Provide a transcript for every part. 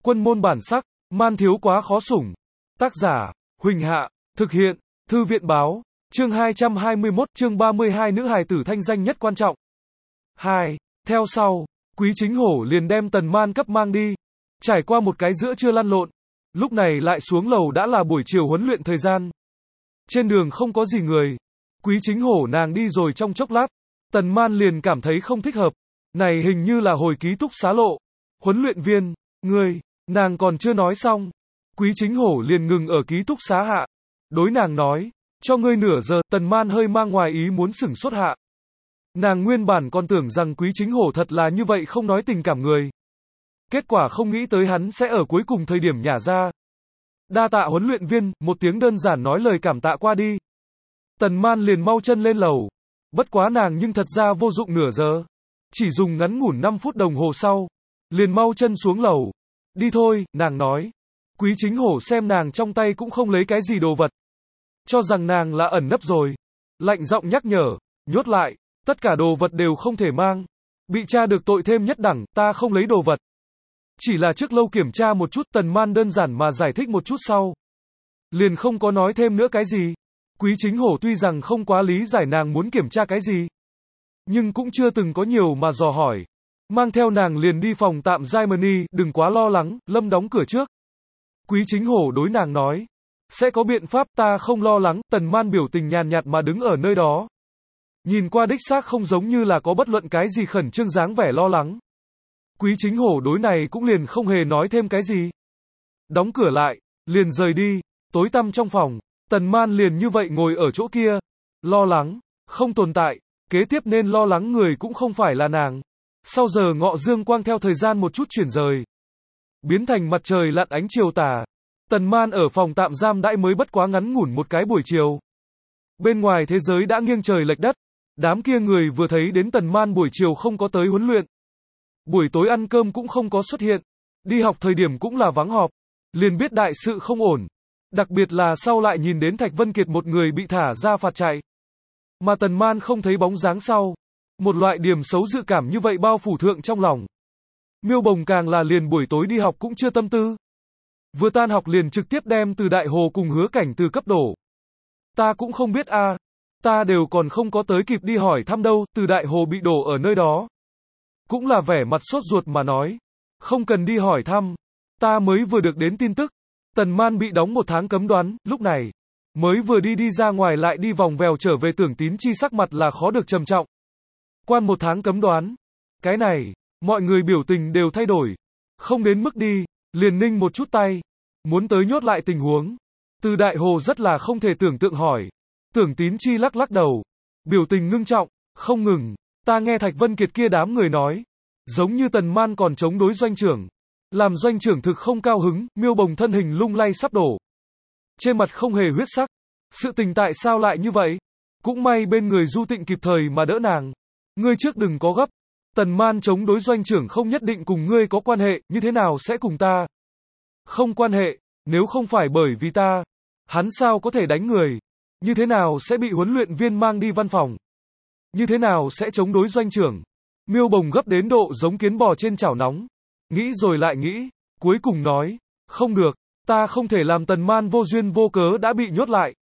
Quân môn bản sắc, man thiếu quá khó sủng. Tác giả, Huỳnh Hạ, thực hiện, Thư viện báo, chương 221, chương 32 nữ hài tử thanh danh nhất quan trọng. 2. Theo sau, Quý Chính Hổ liền đem Tần Man cấp mang đi. Trải qua một cái giữa trưa lăn lộn, lúc này lại xuống lầu đã là buổi chiều huấn luyện thời gian. Trên đường không có gì người. Quý Chính Hổ nàng đi rồi trong chốc lát, Tần Man liền cảm thấy không thích hợp. Này hình như là hồi ký túc xá lộ. Huấn luyện viên, ngươi, nàng còn chưa nói xong. Quý Chính Hổ liền ngừng ở ký túc xá hạ. Đối nàng nói, cho ngươi nửa giờ. Tần Man hơi mang ngoài ý muốn sửng sốt hạ. Nàng nguyên bản còn tưởng rằng Quý Chính Hổ thật là như vậy không nói tình cảm người. Kết quả không nghĩ tới hắn sẽ ở cuối cùng thời điểm nhả ra. Đa tạ huấn luyện viên, một tiếng đơn giản nói lời cảm tạ qua đi. Tần Man liền mau chân lên lầu. Bất quá nàng nhưng thật ra vô dụng nửa giờ. Chỉ dùng ngắn ngủn 5 phút đồng hồ sau. Liền mau chân xuống lầu. Đi thôi, nàng nói. Quý Chính Hổ xem nàng trong tay cũng không lấy cái gì đồ vật. Cho rằng nàng là ẩn nấp rồi. Lạnh giọng nhắc nhở, nhốt lại, tất cả đồ vật đều không thể mang. Bị tra được tội thêm nhất đẳng, ta không lấy đồ vật. Chỉ là trước lâu kiểm tra một chút. Tần Man đơn giản mà giải thích một chút sau. Liền không có nói thêm nữa cái gì. Quý Chính Hổ tuy rằng không quá lý giải nàng muốn kiểm tra cái gì, nhưng cũng chưa từng có nhiều mà dò hỏi. Mang theo nàng liền đi phòng tạm Germany, đừng quá lo lắng, Lâm đóng cửa trước. Quý Chính Hổ đối nàng nói, sẽ có biện pháp, ta không lo lắng. Tần Man biểu tình nhàn nhạt mà đứng ở nơi đó. Nhìn qua đích xác không giống như là có bất luận cái gì khẩn trương dáng vẻ lo lắng. Quý Chính Hổ đối này cũng liền không hề nói thêm cái gì. Đóng cửa lại, liền rời đi. Tối tăm trong phòng, Tần Man liền như vậy ngồi ở chỗ kia. Lo lắng, không tồn tại. Kế tiếp nên lo lắng người cũng không phải là nàng. Sau giờ ngọ dương quang theo thời gian một chút chuyển rời, biến thành mặt trời lặn ánh chiều tà. Tần Man ở phòng tạm giam đãi mới bất quá ngắn ngủn một cái buổi chiều. Bên ngoài thế giới đã nghiêng trời lệch đất. Đám kia người vừa thấy đến Tần Man buổi chiều không có tới huấn luyện, buổi tối ăn cơm cũng không có xuất hiện, đi học thời điểm cũng là vắng họp, liền biết đại sự không ổn. Đặc biệt là sau lại nhìn đến Thạch Vân Kiệt một người bị thả ra phạt chạy, mà Tần Man không thấy bóng dáng sau. Một loại điểm xấu dự cảm như vậy bao phủ thượng trong lòng. Miêu Bồng càng là liền buổi tối đi học cũng chưa tâm tư. Vừa tan học liền trực tiếp đem Từ Đại Hồ cùng Hứa Cảnh Từ cấp đổ. Ta cũng không biết a, ta đều còn không có tới kịp đi hỏi thăm đâu. Từ Đại Hồ bị đổ ở nơi đó, cũng là vẻ mặt sốt ruột mà nói, không cần đi hỏi thăm, ta mới vừa được đến tin tức, Tần Man bị đóng 1 tháng cấm đoán. Lúc này mới vừa đi ra ngoài lại đi vòng vèo trở về. Tưởng Tín Chi sắc mặt là khó được trầm trọng. Quan 1 tháng cấm đoán, cái này, mọi người biểu tình đều thay đổi. Không đến mức đi, liền ninh một chút tay, muốn tới nhốt lại tình huống. Từ Đại Hồ rất là không thể tưởng tượng hỏi. Tưởng Tín Chi lắc lắc đầu, biểu tình ngưng trọng, không ngừng, ta nghe Thạch Vân Kiệt kia đám người nói, giống như Tần Man còn chống đối doanh trưởng, làm doanh trưởng thực không cao hứng. Miêu Bồng thân hình lung lay sắp đổ, trên mặt không hề huyết sắc. Sự tình tại sao lại như vậy? Cũng may bên người Du Tịnh kịp thời mà đỡ nàng. Ngươi trước đừng có gấp, Tần Man chống đối doanh trưởng không nhất định cùng ngươi có quan hệ, như thế nào sẽ cùng ta? Không quan hệ, nếu không phải bởi vì ta, hắn sao có thể đánh người? Như thế nào sẽ bị huấn luyện viên mang đi văn phòng? Như thế nào sẽ chống đối doanh trưởng? Miêu Bồng gấp đến độ giống kiến bò trên chảo nóng. Nghĩ rồi lại nghĩ, cuối cùng nói, không được, ta không thể làm Tần Man vô duyên vô cớ đã bị nhốt lại.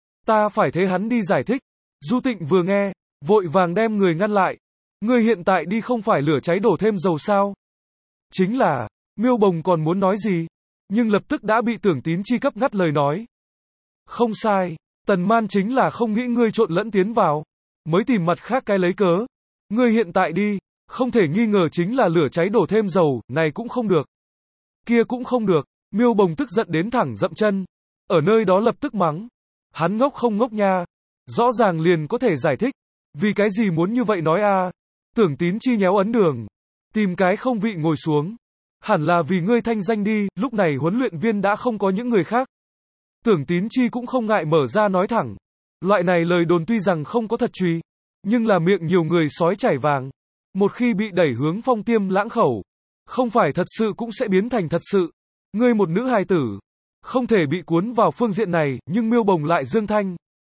Ta phải thế hắn đi giải thích. Du Tịnh vừa nghe, vội vàng đem người ngăn lại. Ngươi hiện tại đi không phải lửa cháy đổ thêm dầu sao? Chính là, Miêu Bồng còn muốn nói gì, nhưng lập tức đã bị Tưởng Tín Chi cấp ngắt lời nói. Không sai, Tần Man chính là không nghĩ ngươi trộn lẫn tiến vào, mới tìm mặt khác cái lấy cớ. Ngươi hiện tại đi, không thể nghi ngờ chính là lửa cháy đổ thêm dầu, này cũng không được, kia cũng không được. Miêu Bồng tức giận đến thẳng dậm chân, ở nơi đó lập tức mắng. Hắn ngốc không ngốc nha, rõ ràng liền có thể giải thích, vì cái gì muốn như vậy nói a? Tưởng Tín Chi nhéo ấn đường, tìm cái không vị ngồi xuống. Hẳn là vì ngươi thanh danh đi. Lúc này huấn luyện viên đã không có những người khác. Tưởng Tín Chi cũng không ngại mở ra nói thẳng. Loại này lời đồn tuy rằng không có thật truy, nhưng là miệng nhiều người sói chảy vàng. Một khi bị đẩy hướng phong tiêm lãng khẩu, không phải thật sự cũng sẽ biến thành thật sự. Ngươi một nữ hài tử, không thể bị cuốn vào phương diện này. Nhưng Miêu Bồng lại dương thanh,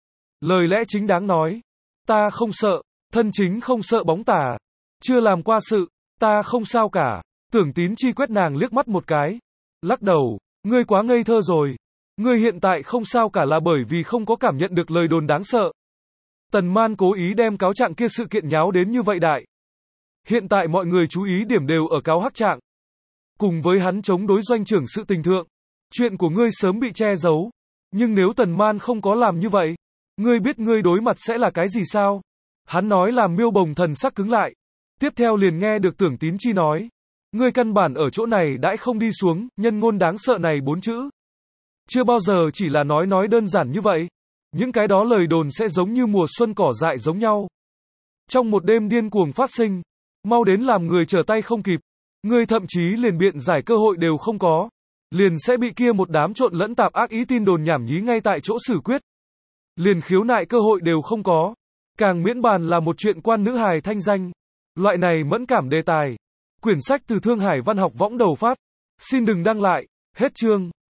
lời lẽ chính đáng nói, ta không sợ, thân chính không sợ bóng tà, chưa làm qua sự, ta không sao cả. Tưởng Tín Chi quét nàng liếc mắt một cái, Lắc đầu, ngươi quá ngây thơ rồi. Ngươi hiện tại không sao cả là bởi vì không có cảm nhận được lời đồn đáng sợ. Tần Man cố ý đem cáo trạng kia sự kiện nháo đến như vậy đại. Hiện tại mọi người chú ý điểm đều ở cáo hắc trạng. Cùng với hắn chống đối doanh trưởng sự tình thượng. Chuyện của ngươi sớm bị che giấu. Nhưng nếu Tần Man không có làm như vậy, ngươi biết ngươi đối mặt sẽ là cái gì sao? Hắn nói làm Miêu Bồng thần sắc cứng lại. Tiếp theo liền nghe được Tưởng Tín Chi nói. Ngươi căn bản ở chỗ này đãi không đi xuống, nhân ngôn đáng sợ này 4 chữ. Chưa bao giờ chỉ là nói đơn giản như vậy. Những cái đó lời đồn sẽ giống như mùa xuân cỏ dại giống nhau. Trong một đêm điên cuồng phát sinh, mau đến làm người trở tay không kịp. Ngươi thậm chí liền biện giải cơ hội đều không có. Liền sẽ bị kia một đám trộn lẫn tạp ác ý tin đồn nhảm nhí ngay tại chỗ xử quyết. Liền khiếu nại cơ hội đều không có. Càng miễn bàn là một chuyện quan nữ hài thanh danh. Loại này mẫn cảm đề tài. Quyển sách từ Thương Hải Văn học võng đầu phát. Xin đừng đăng lại. Hết chương.